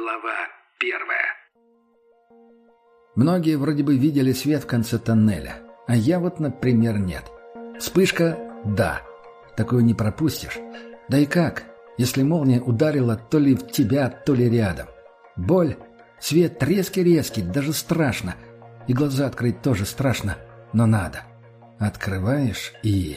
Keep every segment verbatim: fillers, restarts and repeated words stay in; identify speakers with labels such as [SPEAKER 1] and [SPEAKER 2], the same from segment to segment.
[SPEAKER 1] Глава первая.
[SPEAKER 2] Многие вроде бы видели свет в конце тоннеля, а я вот, например, нет. Вспышка – да, такую не пропустишь. Да и как, если молния ударила то ли в тебя, то ли рядом. Боль, свет резкий-резкий, даже страшно. И глаза открыть тоже страшно, но надо. Открываешь и...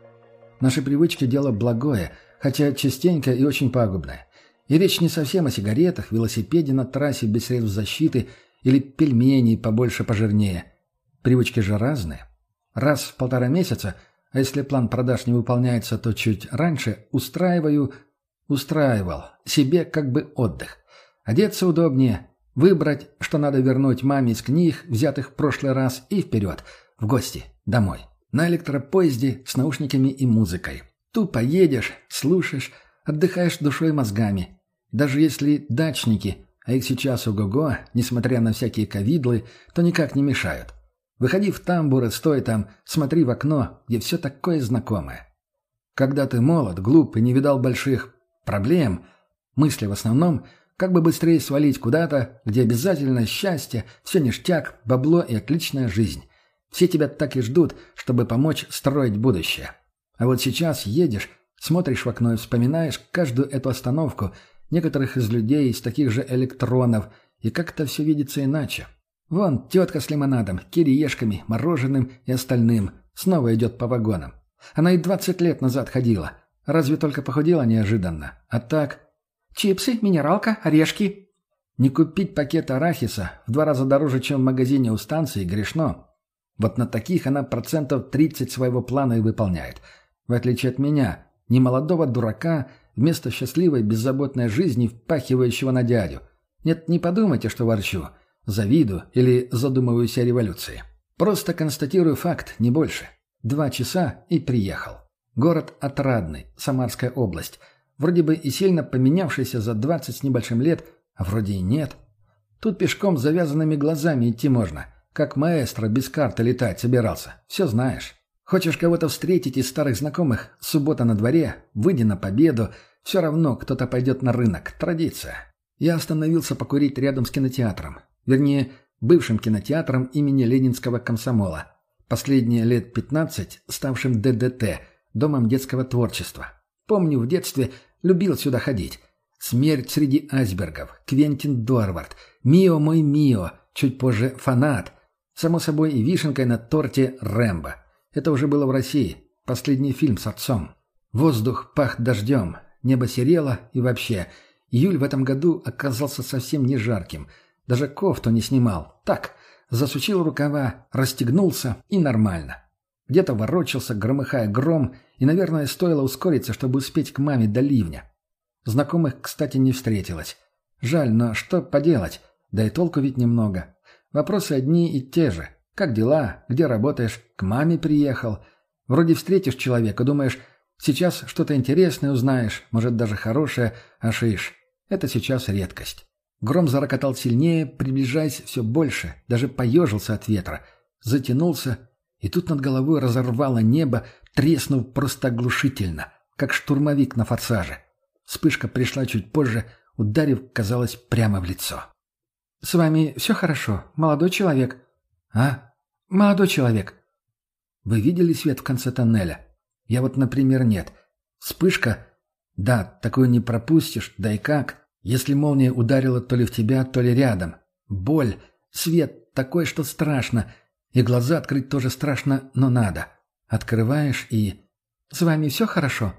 [SPEAKER 2] Наши привычки – дело благое, хотя частенько и очень пагубное. И речь не совсем о сигаретах, велосипеде на трассе без средств защиты или пельменей побольше пожирнее. Привычки же разные. Раз в полтора месяца, а если план продаж не выполняется, то чуть раньше, устраиваю, устраивал себе как бы отдых. Одеться удобнее, выбрать, что надо вернуть маме из книг, взятых в прошлый раз, и вперед, в гости, домой. На электропоезде с наушниками и музыкой. Тупо едешь, слушаешь, отдыхаешь душой и мозгами. Даже если дачники, а их сейчас ого-го, несмотря на всякие ковидлы, то никак не мешают. Выходи в тамбур и стой там, смотри в окно, где все такое знакомое. Когда ты молод, глуп и не видал больших проблем, мысли в основном, как бы быстрее свалить куда-то, где обязательно счастье, все ништяк, бабло и отличная жизнь. Все тебя так и ждут, чтобы помочь строить будущее. А вот сейчас едешь, смотришь в окно и вспоминаешь каждую эту остановку, некоторых из людей, из таких же электронов, и как-то все видится иначе. Вон тетка с лимонадом, кириешками, мороженым и остальным снова идет по вагонам. Она и двадцать лет назад ходила. Разве только похудела неожиданно. А так... Чипсы, минералка, орешки. Не купить пакет арахиса в два раза дороже, чем в магазине у станции, грешно. Вот на таких она процентов тридцать своего плана и выполняет. В отличие от меня, немолодого дурака, вместо счастливой беззаботной жизни, впахивающего на дядю. Нет, не подумайте, что ворчу, завидую или задумываюсь о революции. Просто констатирую факт, не больше. Два часа и приехал. Город Отрадный, Самарская область. Вроде бы и сильно поменявшийся за двадцать с небольшим лет, а вроде и нет. Тут пешком с завязанными глазами идти можно. Как маэстро без карты летать собирался. Все знаешь. Хочешь кого-то встретить из старых знакомых? Суббота на дворе, выйди на победу. Все равно кто-то пойдет на рынок. Традиция. Я остановился покурить рядом с кинотеатром. Вернее, бывшим кинотеатром имени Ленинского комсомола. Последние лет пятнадцать ставшим ДДТ, Домом детского творчества. Помню, в детстве любил сюда ходить. «Смерть среди айсбергов», Квентин Дорвард, «Мио мой Мио», чуть позже «Фанат». Само собой, и вишенкой на торте «Рэмбо». Это уже было в России. Последний фильм с отцом. Воздух пах дождем. Небо серело и вообще. Июль в этом году оказался совсем не жарким. Даже кофту не снимал. Так, засучил рукава, расстегнулся и нормально. Где-то ворочался, громыхая гром, и, наверное, стоило ускориться, чтобы успеть к маме до ливня. Знакомых, кстати, не встретилось. Жаль, но что поделать? Да и толку ведь немного. Вопросы одни и те же. Как дела? Где работаешь? К маме приехал. Вроде встретишь человека, думаешь, сейчас что-то интересное узнаешь, может, даже хорошее, а шиш. Это сейчас редкость. Гром зарокотал сильнее, приближаясь все больше, даже поежился от ветра. Затянулся, и тут над головой разорвало небо, треснув просто оглушительно, как штурмовик на форсаже. Вспышка пришла чуть позже, ударив, казалось, прямо в лицо. «С вами все хорошо, молодой человек?» «А? Молодой человек». «Вы видели свет в конце тоннеля? Я вот, например, нет. Вспышка? Да, такую не пропустишь, да и как. Если молния ударила то ли в тебя, то ли рядом. Боль, свет такой, что страшно. И глаза открыть тоже страшно, но надо. Открываешь и... С вами все хорошо?»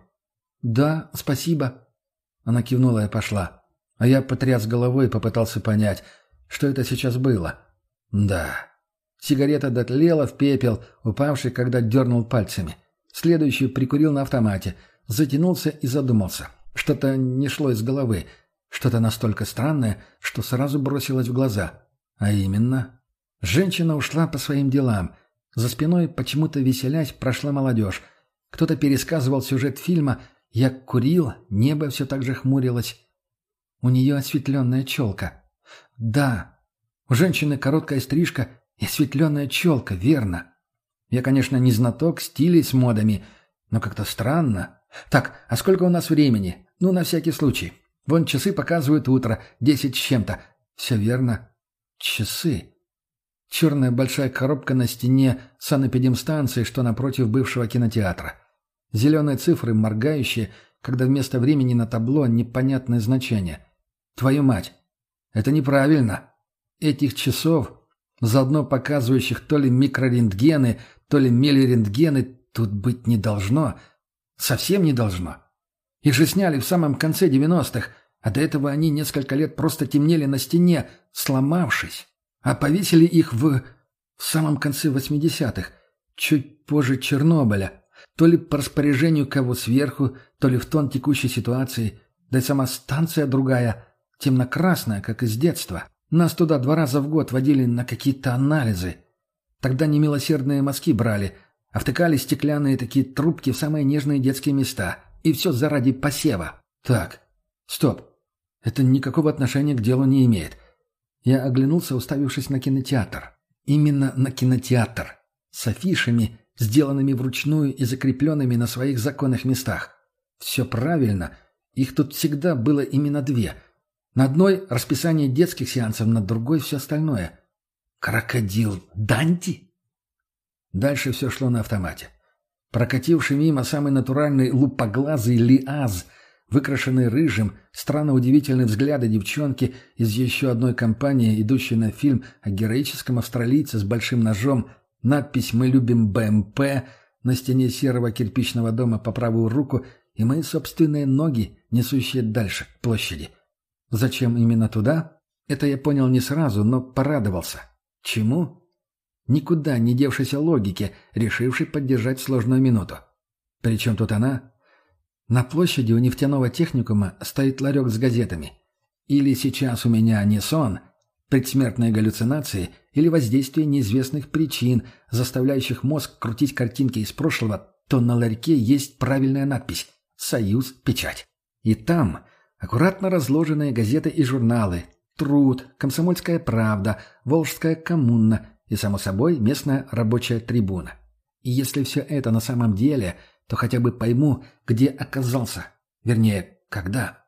[SPEAKER 2] «Да, спасибо». Она кивнула и пошла. А я потряс головой и попытался понять, что это сейчас было. Да. Сигарета дотлела в пепел, упавший, когда дернул пальцами. Следующую прикурил на автомате. Затянулся и задумался. Что-то не шло из головы. Что-то настолько странное, что сразу бросилось в глаза. А именно... Женщина ушла по своим делам. За спиной, почему-то веселясь, прошла молодежь. Кто-то пересказывал сюжет фильма. Я курил, небо все так же хмурилось. У нее осветленная челка. Да, у женщины короткая стрижка и осветленная челка, верно. Я, конечно, не знаток стилей с модами, но как-то странно. Так, а сколько у нас времени? Ну, на всякий случай. Вон часы показывают утро, десять с чем-то. Все верно. Часы. Черная большая коробка на стене санэпидемстанции, что напротив бывшего кинотеатра. Зеленые цифры, моргающие, когда вместо времени на табло непонятное значение. Твою мать! Это неправильно. Этих часов, заодно показывающих то ли микрорентгены, то ли мелирентгены, тут быть не должно. Совсем не должно. Их же сняли в самом конце девяностых, а до этого они несколько лет просто темнели на стене, сломавшись. А повесили их в... в самом конце восьмидесятых, чуть позже Чернобыля. То ли по распоряжению кого сверху, то ли в тон текущей ситуации. Да и сама станция другая, темно-красная, как из детства. Нас туда два раза в год водили на какие-то анализы. Тогда немилосердные мазки брали, а втыкали стеклянные такие трубки в самые нежные детские места. И все заради посева. Так, стоп. Это никакого отношения к делу не имеет. Я оглянулся, уставившись на кинотеатр. Именно на кинотеатр. С афишами, сделанными вручную и закрепленными на своих законных местах. Все правильно. Их тут всегда было именно две. На одной расписание детских сеансов, на другой все остальное. Крокодил Данди? Дальше все шло на автомате. Прокативший мимо самый натуральный лупоглазый Лиаз, выкрашенный рыжим, странно удивительные взгляды девчонки из еще одной компании, идущей на фильм о героическом австралийце с большим ножом, надпись «Мы любим БМП» на стене серого кирпичного дома по правую руку и мои собственные ноги, несущие дальше, к площади. Зачем именно туда? Это я понял не сразу, но порадовался. Чему? Никуда не девшейся логике, решившей поддержать сложную минуту. Причем тут она? На площади у нефтяного техникума стоит ларек с газетами. Или сейчас у меня не сон, предсмертные галлюцинации или воздействие неизвестных причин, заставляющих мозг крутить картинки из прошлого, то на ларьке есть правильная надпись «Союз. Печать». И там аккуратно разложенные газеты и журналы «Труд», «Комсомольская правда», «Волжская коммуна» и, само собой, местная рабочая трибуна. И если все это на самом деле, то хотя бы пойму, где оказался. Вернее, когда.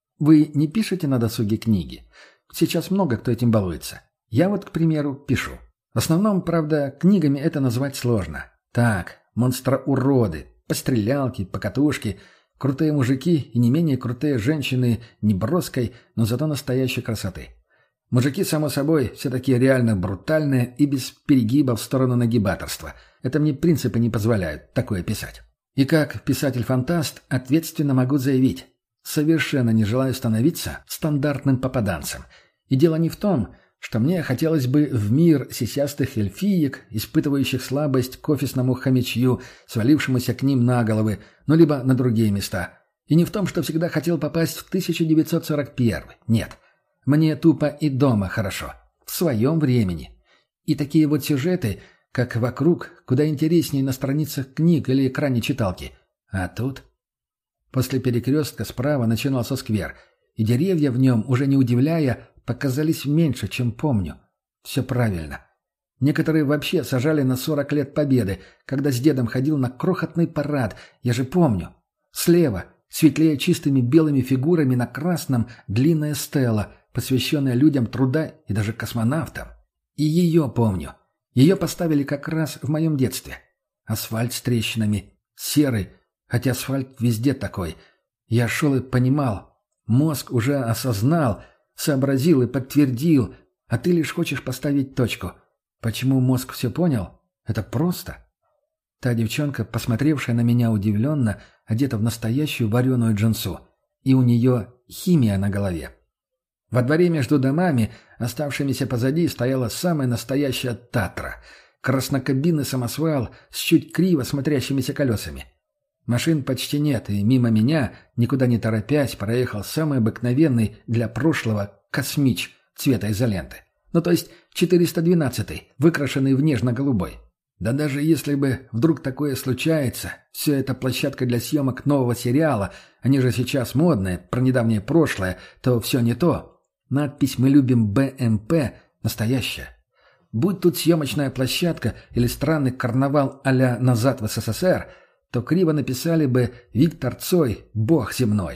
[SPEAKER 2] Вы не пишете на досуге книги? Сейчас много кто этим балуется. Я вот, к примеру, пишу. В основном, правда, книгами это назвать сложно. Так, монстра-уроды, пострелялки, покатушки, крутые мужики и не менее крутые женщины неброской, но зато настоящей красоты. Мужики, само собой, все такие реально брутальные и без перегиба в сторону нагибаторства. Это мне принципы не позволяют такое писать. И как писатель-фантаст ответственно могу заявить, совершенно не желаю становиться стандартным попаданцем. И дело не в том, что мне хотелось бы в мир сисястых эльфиек, испытывающих слабость к офисному хомячью, свалившемуся к ним на головы, ну либо на другие места. И не в том, что всегда хотел попасть в тысяча девятьсот сорок первый. Нет. Мне тупо и дома хорошо. В своем времени. И такие вот сюжеты, как «Вокруг», куда интереснее на страницах книг или экране читалки. А тут... После перекрестка справа начинался сквер, и деревья в нем, уже не удивляя, показались меньше, чем помню. Все правильно. Некоторые вообще сажали на сорок лет победы, когда с дедом ходил на крохотный парад, я же помню. Слева, светлее чистыми белыми фигурами на красном, длинная стела, посвященная людям труда и даже космонавтам. И ее помню. Ее поставили как раз в моем детстве. Асфальт с трещинами, серый, хотя асфальт везде такой. Я шел и понимал. Мозг уже осознал, сообразил и подтвердил, а ты лишь хочешь поставить точку. Почему мозг все понял? Это просто. Та девчонка, посмотревшая на меня удивленно, одета в настоящую вареную джинсу. И у нее химия на голове. Во дворе между домами, оставшимися позади, стояла самая настоящая Татра. Краснокабинный самосвал с чуть криво смотрящимися колесами. Машин почти нет, и мимо меня, никуда не торопясь, проехал самый обыкновенный для прошлого «Космич» цвета изоленты. Ну, то есть четыреста двенадцатый, выкрашенный в нежно-голубой. Да даже если бы вдруг такое случается, все это площадка для съемок нового сериала, они же сейчас модные, про недавнее прошлое, то все не то. Надпись «Мы любим БМП» настоящая. Будь тут съемочная площадка или странный карнавал а-ля «Назад в СССР», то криво написали бы «Виктор Цой, бог земной».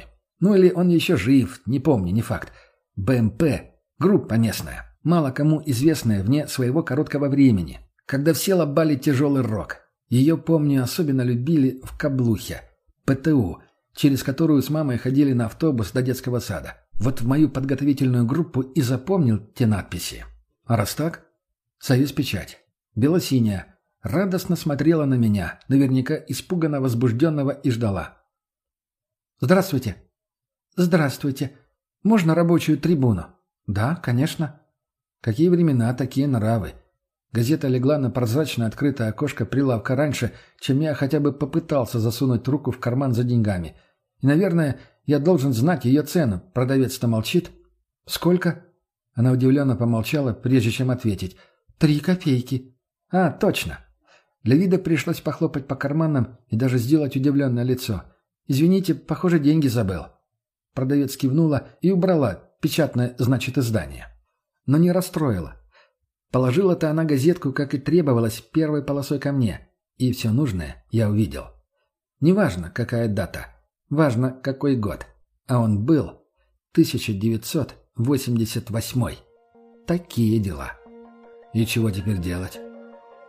[SPEAKER 2] Ну или он еще жив, не помню, не факт. БМП – группа местная, мало кому известная вне своего короткого времени, когда все лобали тяжелый рок. Ее, помню, особенно любили в Каблухе, ПТУ, через которую с мамой ходили на автобус до детского сада. Вот в мою подготовительную группу и запомнил те надписи. А раз так? Союз печать. Белосиняя. Радостно смотрела на меня, наверняка испуганно возбужденного, и ждала. «Здравствуйте». «Здравствуйте. Можно рабочую трибуну?» «Да, конечно». Какие времена, такие нравы. Газета легла на прозрачное открытое окошко прилавка раньше, чем я хотя бы попытался засунуть руку в карман за деньгами. И, наверное, я должен знать ее цену. Продавец-то молчит. «Сколько?» Она удивленно помолчала, прежде чем ответить. «Три копейки». «А, точно». Для вида пришлось похлопать по карманам и даже сделать удивленное лицо. «Извините, похоже, деньги забыл». Продавец кивнула и убрала печатное, значит, издание. Но не расстроила. Положила-то она газетку, как и требовалось, первой полосой ко мне. И все нужное я увидел. Неважно, какая дата. Важно, какой год. А он был тысяча девятьсот восемьдесят восьмой. Такие дела. И чего теперь делать?